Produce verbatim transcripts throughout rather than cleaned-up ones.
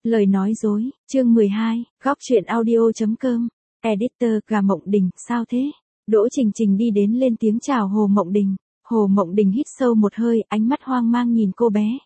Lời nói dối, chương mười hai, góc truyện audio.com, editor, gà Mộng Đình, sao thế? Đỗ Trình Trình đi đến lên tiếng chào Hồ Mộng Đình. Hồ Mộng Đình hít sâu một hơi, ánh mắt hoang mang nhìn cô bé.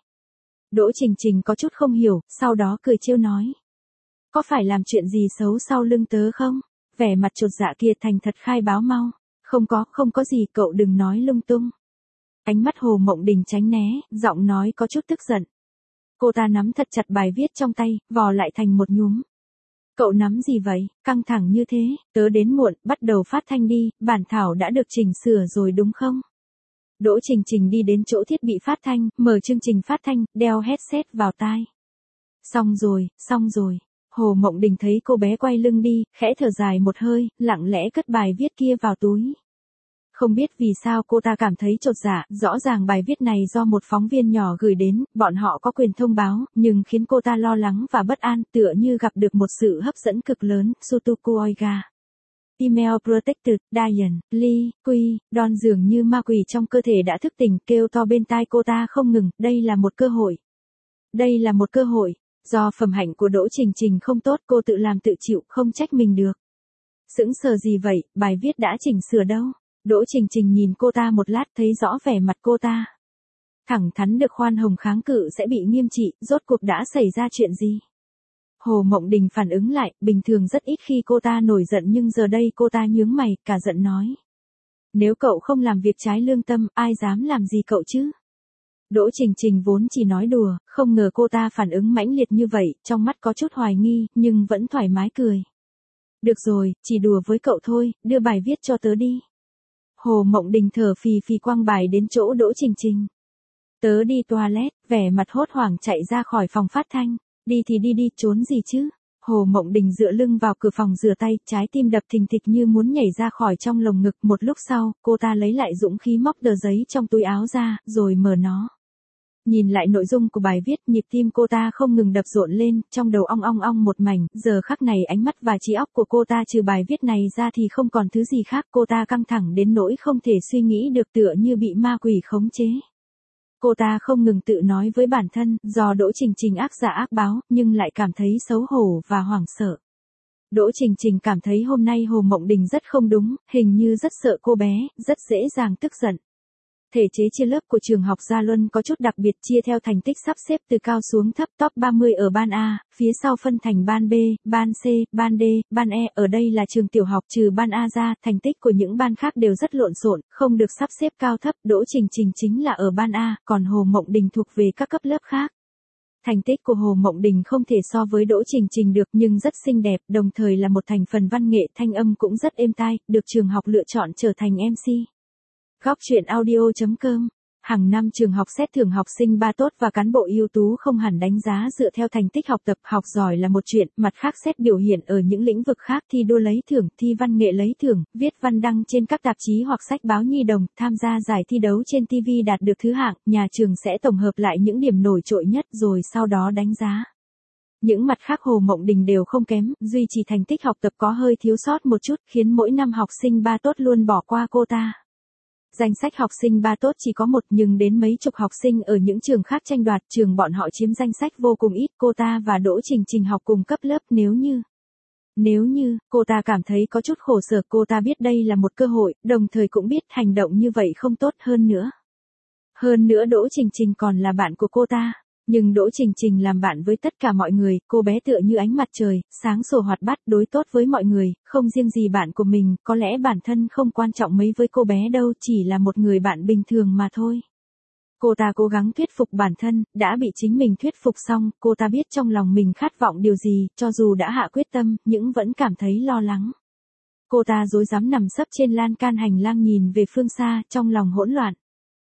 Đỗ Trình Trình có chút không hiểu, sau đó cười trêu nói. Có phải làm chuyện gì xấu sau lưng tớ không? Vẻ mặt chột dạ kia thành thật khai báo mau. Không có, không có gì, cậu đừng nói lung tung. Ánh mắt Hồ Mộng Đình tránh né, giọng nói có chút tức giận. Cô ta nắm thật chặt bài viết trong tay, vò lại thành một nhúm. Cậu nắm gì vậy, căng thẳng như thế, tớ đến muộn, bắt đầu phát thanh đi, bản thảo đã được chỉnh sửa rồi đúng không? Đỗ Trình Trình đi đến chỗ thiết bị phát thanh, mở chương trình phát thanh, đeo headset vào tai. Xong rồi, xong rồi. Hồ Mộng Đình thấy cô bé quay lưng đi, khẽ thở dài một hơi, lặng lẽ cất bài viết kia vào túi. Không biết vì sao cô ta cảm thấy chột dạ, rõ ràng bài viết này do một phóng viên nhỏ gửi đến, bọn họ có quyền thông báo, nhưng khiến cô ta lo lắng và bất an, tựa như gặp được một sự hấp dẫn cực lớn, Sutoku Oiga. Email Protected, Diane, Lee, Quy, Don dường như ma quỷ trong cơ thể đã thức tỉnh, kêu to bên tai cô ta không ngừng, đây là một cơ hội. Đây là một cơ hội, do phẩm hạnh của Đỗ Trình Trình không tốt cô tự làm tự chịu, không trách mình được. Sững sờ gì vậy, bài viết đã chỉnh sửa đâu. Đỗ Trình Trình nhìn cô ta một lát thấy rõ vẻ mặt cô ta. Thẳng thắn được khoan hồng kháng cự sẽ bị nghiêm trị, rốt cuộc đã xảy ra chuyện gì? Hồ Mộng Đình phản ứng lại, bình thường rất ít khi cô ta nổi giận nhưng giờ đây cô ta nhướng mày, cả giận nói. Nếu cậu không làm việc trái lương tâm, ai dám làm gì cậu chứ? Đỗ Trình Trình vốn chỉ nói đùa, không ngờ cô ta phản ứng mãnh liệt như vậy, trong mắt có chút hoài nghi, nhưng vẫn thoải mái cười. Được rồi, chỉ đùa với cậu thôi, đưa bài viết cho tớ đi. Hồ Mộng Đình thở phì phì quăng bài đến chỗ Đỗ Trình Trình. Tớ đi toilet, vẻ mặt hốt hoảng chạy ra khỏi phòng phát thanh. Đi thì đi đi, trốn gì chứ? Hồ Mộng Đình dựa lưng vào cửa phòng rửa tay, trái tim đập thình thịch như muốn nhảy ra khỏi trong lồng ngực. Một lúc sau, cô ta lấy lại dũng khí móc tờ giấy trong túi áo ra, rồi mở nó. Nhìn lại nội dung của bài viết, nhịp tim cô ta không ngừng đập rộn lên, trong đầu ong ong ong một mảnh, giờ khắc này ánh mắt và trí óc của cô ta trừ bài viết này ra thì không còn thứ gì khác, cô ta căng thẳng đến nỗi không thể suy nghĩ được, tựa như bị ma quỷ khống chế. Cô ta không ngừng tự nói với bản thân, do Đỗ Trình Trình ác giả ác báo, nhưng lại cảm thấy xấu hổ và hoảng sợ. Đỗ Trình Trình cảm thấy hôm nay Hồ Mộng Đình rất không đúng, hình như rất sợ cô bé, rất dễ dàng tức giận. Thể chế chia lớp của trường học Gia Luân có chút đặc biệt, chia theo thành tích sắp xếp từ cao xuống thấp, top ba mươi ở ban A, phía sau phân thành ban B, ban C, ban D, ban E, ở đây là trường tiểu học trừ ban A ra, thành tích của những ban khác đều rất lộn xộn, không được sắp xếp cao thấp, Đỗ Trình Trình chính là ở ban A, còn Hồ Mộng Đình thuộc về các cấp lớp khác. Thành tích của Hồ Mộng Đình không thể so với Đỗ Trình Trình được nhưng rất xinh đẹp, đồng thời là một thành phần văn nghệ, thanh âm cũng rất êm tai, được trường học lựa chọn trở thành em xê. Góc truyện audio.com. Hàng năm trường học xét thưởng học sinh ba tốt và cán bộ ưu tú không hẳn đánh giá dựa theo thành tích học tập, học giỏi là một chuyện, mặt khác xét biểu hiện ở những lĩnh vực khác, thi đua lấy thưởng, thi văn nghệ lấy thưởng, viết văn đăng trên các tạp chí hoặc sách báo nhi đồng, tham gia giải thi đấu trên ti vi đạt được thứ hạng, nhà trường sẽ tổng hợp lại những điểm nổi trội nhất rồi sau đó đánh giá. Những mặt khác Hồ Mộng Đình đều không kém, duy trì thành tích học tập có hơi thiếu sót một chút, khiến mỗi năm học sinh ba tốt luôn bỏ qua cô ta. Danh sách học sinh ba tốt chỉ có một nhưng đến mấy chục học sinh ở những trường khác tranh đoạt, trường bọn họ chiếm danh sách vô cùng ít, cô ta và Đỗ Trình Trình học cùng cấp lớp, nếu như Nếu như, cô ta cảm thấy có chút khổ sở, cô ta biết đây là một cơ hội, đồng thời cũng biết hành động như vậy không tốt hơn nữa. Hơn nữa Đỗ Trình Trình còn là bạn của cô ta. Nhưng Đỗ Trình Trình làm bạn với tất cả mọi người, cô bé tựa như ánh mặt trời, sáng sủa hoạt bát, đối tốt với mọi người, không riêng gì bạn của mình, có lẽ bản thân không quan trọng mấy với cô bé đâu, chỉ là một người bạn bình thường mà thôi. Cô ta cố gắng thuyết phục bản thân, đã bị chính mình thuyết phục xong, cô ta biết trong lòng mình khát vọng điều gì, cho dù đã hạ quyết tâm, nhưng vẫn cảm thấy lo lắng. Cô ta rối rắm nằm sấp trên lan can hành lang nhìn về phương xa, trong lòng hỗn loạn.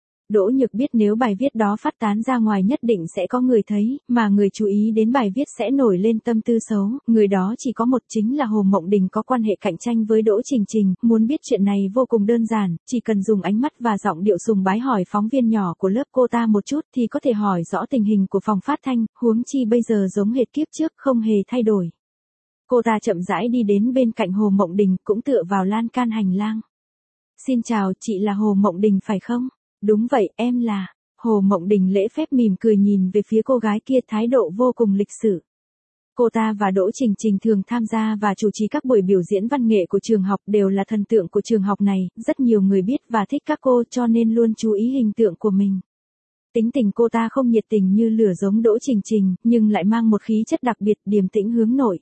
Đỗ Nhược biết nếu bài viết đó phát tán ra ngoài nhất định sẽ có người thấy, mà người chú ý đến bài viết sẽ nổi lên tâm tư xấu, người đó chỉ có một, chính là Hồ Mộng Đình có quan hệ cạnh tranh với Đỗ Trình Trình, muốn biết chuyện này vô cùng đơn giản, chỉ cần dùng ánh mắt và giọng điệu sùng bái hỏi phóng viên nhỏ của lớp cô ta một chút thì có thể hỏi rõ tình hình của phòng phát thanh, huống chi bây giờ giống hệt kiếp trước không hề thay đổi. Cô ta chậm rãi đi đến bên cạnh Hồ Mộng Đình, cũng tựa vào lan can hành lang. Xin chào, chị là Hồ Mộng Đình phải không? Đúng vậy, em là. Hồ Mộng Đình lễ phép mỉm cười nhìn về phía cô gái kia, thái độ vô cùng lịch sự. Cô ta và Đỗ Trình Trình thường tham gia và chủ trì các buổi biểu diễn văn nghệ của trường học, đều là thần tượng của trường học này, rất nhiều người biết và thích các cô cho nên luôn chú ý hình tượng của mình. Tính tình cô ta không nhiệt tình như lửa giống Đỗ Trình Trình, nhưng lại mang một khí chất đặc biệt, điềm tĩnh hướng nội.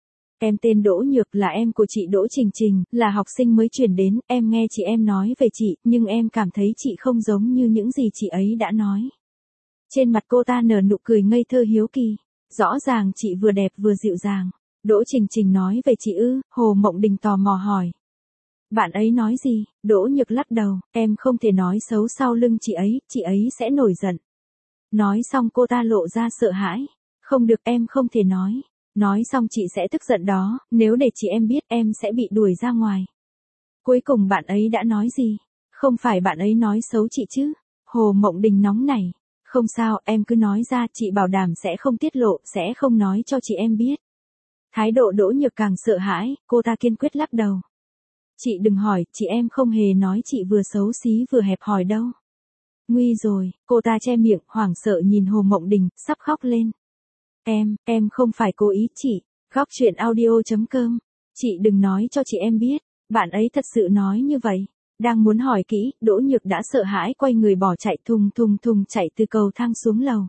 Em tên Đỗ Nhược, là em của chị Đỗ Trình Trình, là học sinh mới chuyển đến, em nghe chị em nói về chị, nhưng em cảm thấy chị không giống như những gì chị ấy đã nói. Trên mặt cô ta nở nụ cười ngây thơ hiếu kỳ. Rõ ràng chị vừa đẹp vừa dịu dàng. Đỗ Trình Trình nói về chị ư? Hồ Mộng Đình tò mò hỏi. Bạn ấy nói gì? Đỗ Nhược lắc đầu, em không thể nói xấu sau lưng chị ấy, chị ấy sẽ nổi giận. Nói xong cô ta lộ ra sợ hãi. Không được, em không thể nói. Nói xong chị sẽ tức giận đó, nếu để chị em biết em sẽ bị đuổi ra ngoài. Cuối cùng bạn ấy đã nói gì? Không phải bạn ấy nói xấu chị chứ? Hồ Mộng Đình nóng nảy. Không sao, em cứ nói ra, chị bảo đảm sẽ không tiết lộ, sẽ không nói cho chị em biết. Thái độ Đỗ Nhược càng sợ hãi, cô ta kiên quyết lắc đầu. Chị đừng hỏi, chị em không hề nói chị vừa xấu xí vừa hẹp hòi đâu. Nguy rồi, cô ta che miệng, hoảng sợ nhìn Hồ Mộng Đình, sắp khóc lên. Em, em không phải cố ý chị. Góc truyện audio chấm com. Chị đừng nói cho chị em biết, bạn ấy thật sự nói như vậy. Đang muốn hỏi kỹ, Đỗ Nhược đã sợ hãi quay người bỏ chạy thùng thùng thùng chạy từ cầu thang xuống lầu.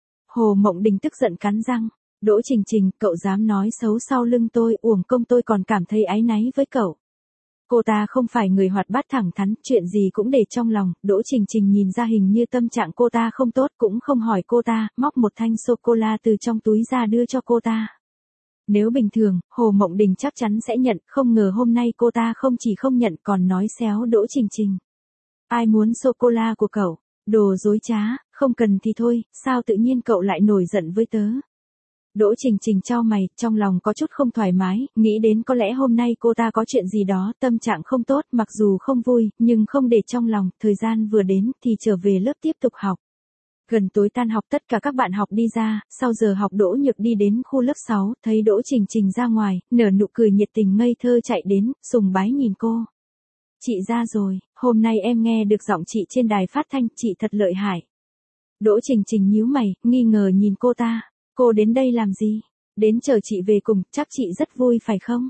Hồ Mộng Đình tức giận cắn răng. Đỗ Trình Trình, cậu dám nói xấu sau lưng tôi, uổng công tôi còn cảm thấy áy náy với cậu. Cô ta không phải người hoạt bát thẳng thắn, chuyện gì cũng để trong lòng. Đỗ Trình Trình nhìn ra hình như tâm trạng cô ta không tốt, cũng không hỏi cô ta, móc một thanh sô-cô-la từ trong túi ra đưa cho cô ta. Nếu bình thường, Hồ Mộng Đình chắc chắn sẽ nhận, không ngờ hôm nay cô ta không chỉ không nhận còn nói xéo Đỗ Trình Trình. Ai muốn sô-cô-la của cậu? Đồ dối trá, không cần thì thôi, sao tự nhiên cậu lại nổi giận với tớ? Đỗ Trình Trình chau mày, trong lòng có chút không thoải mái, nghĩ đến có lẽ hôm nay cô ta có chuyện gì đó, tâm trạng không tốt, mặc dù không vui, nhưng không để trong lòng, thời gian vừa đến thì trở về lớp tiếp tục học. Gần tối tan học tất cả các bạn học đi ra, sau giờ học Đỗ Nhược đi đến khu lớp sáu, thấy Đỗ Trình Trình ra ngoài, nở nụ cười nhiệt tình ngây thơ chạy đến, sùng bái nhìn cô. Chị ra rồi, hôm nay em nghe được giọng chị trên đài phát thanh, chị thật lợi hại. Đỗ Trình Trình nhíu mày, nghi ngờ nhìn cô ta. Cô đến đây làm gì? Đến chờ chị về cùng, chắc chị rất vui phải không?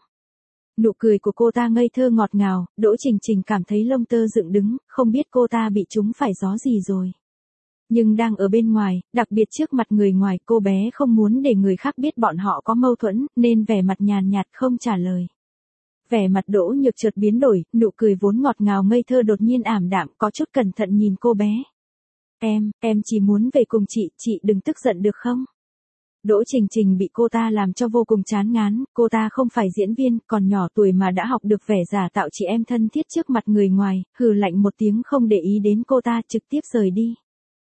Nụ cười của cô ta ngây thơ ngọt ngào, Đỗ Trình Trình cảm thấy lông tơ dựng đứng, không biết cô ta bị trúng phải gió gì rồi. Nhưng đang ở bên ngoài, đặc biệt trước mặt người ngoài, cô bé không muốn để người khác biết bọn họ có mâu thuẫn, nên vẻ mặt nhàn nhạt không trả lời. Vẻ mặt Đỗ Nhược chợt biến đổi, nụ cười vốn ngọt ngào ngây thơ đột nhiên ảm đạm, có chút cẩn thận nhìn cô bé. Em, em chỉ muốn về cùng chị, chị đừng tức giận được không? Đỗ Trình Trình bị cô ta làm cho vô cùng chán ngán, cô ta không phải diễn viên, còn nhỏ tuổi mà đã học được vẻ giả tạo chị em thân thiết trước mặt người ngoài, hừ lạnh một tiếng không để ý đến cô ta, trực tiếp rời đi.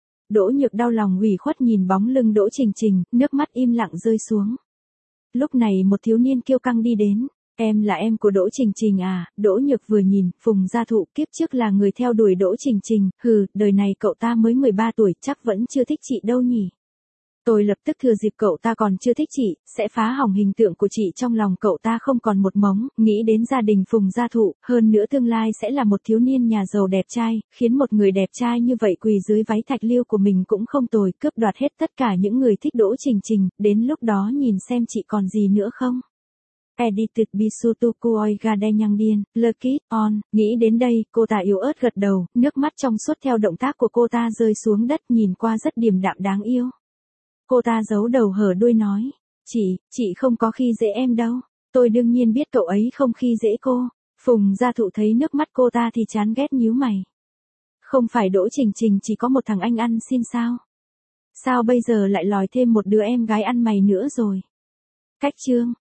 Đỗ Nhược đau lòng ủy khuất nhìn bóng lưng Đỗ Trình Trình, nước mắt im lặng rơi xuống. Lúc này một thiếu niên kiêu căng đi đến. Em là em của Đỗ Trình Trình à? Đỗ Nhược vừa nhìn, Phùng Gia Thụ kiếp trước là người theo đuổi Đỗ Trình Trình, hừ, đời này cậu ta mới mười ba tuổi, chắc vẫn chưa thích chị đâu nhỉ. Tôi lập tức thừa dịp cậu ta còn chưa thích chị, sẽ phá hỏng hình tượng của chị trong lòng cậu ta không còn một mống, nghĩ đến gia đình Phùng Gia Thụ, hơn nữa tương lai sẽ là một thiếu niên nhà giàu đẹp trai, khiến một người đẹp trai như vậy quỳ dưới váy thạch liêu của mình cũng không tồi, cướp đoạt hết tất cả những người thích Đỗ Trình Trình, đến lúc đó nhìn xem chị còn gì nữa không. Edited Bisutoku Oigade Nhang Điên, Lucky, on, nghĩ đến đây, cô ta yếu ớt gật đầu, nước mắt trong suốt theo động tác của cô ta rơi xuống đất nhìn qua rất điềm đạm đáng yêu. Cô ta giấu đầu hở đuôi nói, chị, chị không có khi dễ em đâu, tôi đương nhiên biết cậu ấy không khi dễ cô. Phùng Gia Thụ thấy nước mắt cô ta thì chán ghét nhíu mày. Không phải Đỗ Trình Trình chỉ có một thằng anh ăn xin sao? Sao bây giờ lại lòi thêm một đứa em gái ăn mày nữa rồi? Cách chương.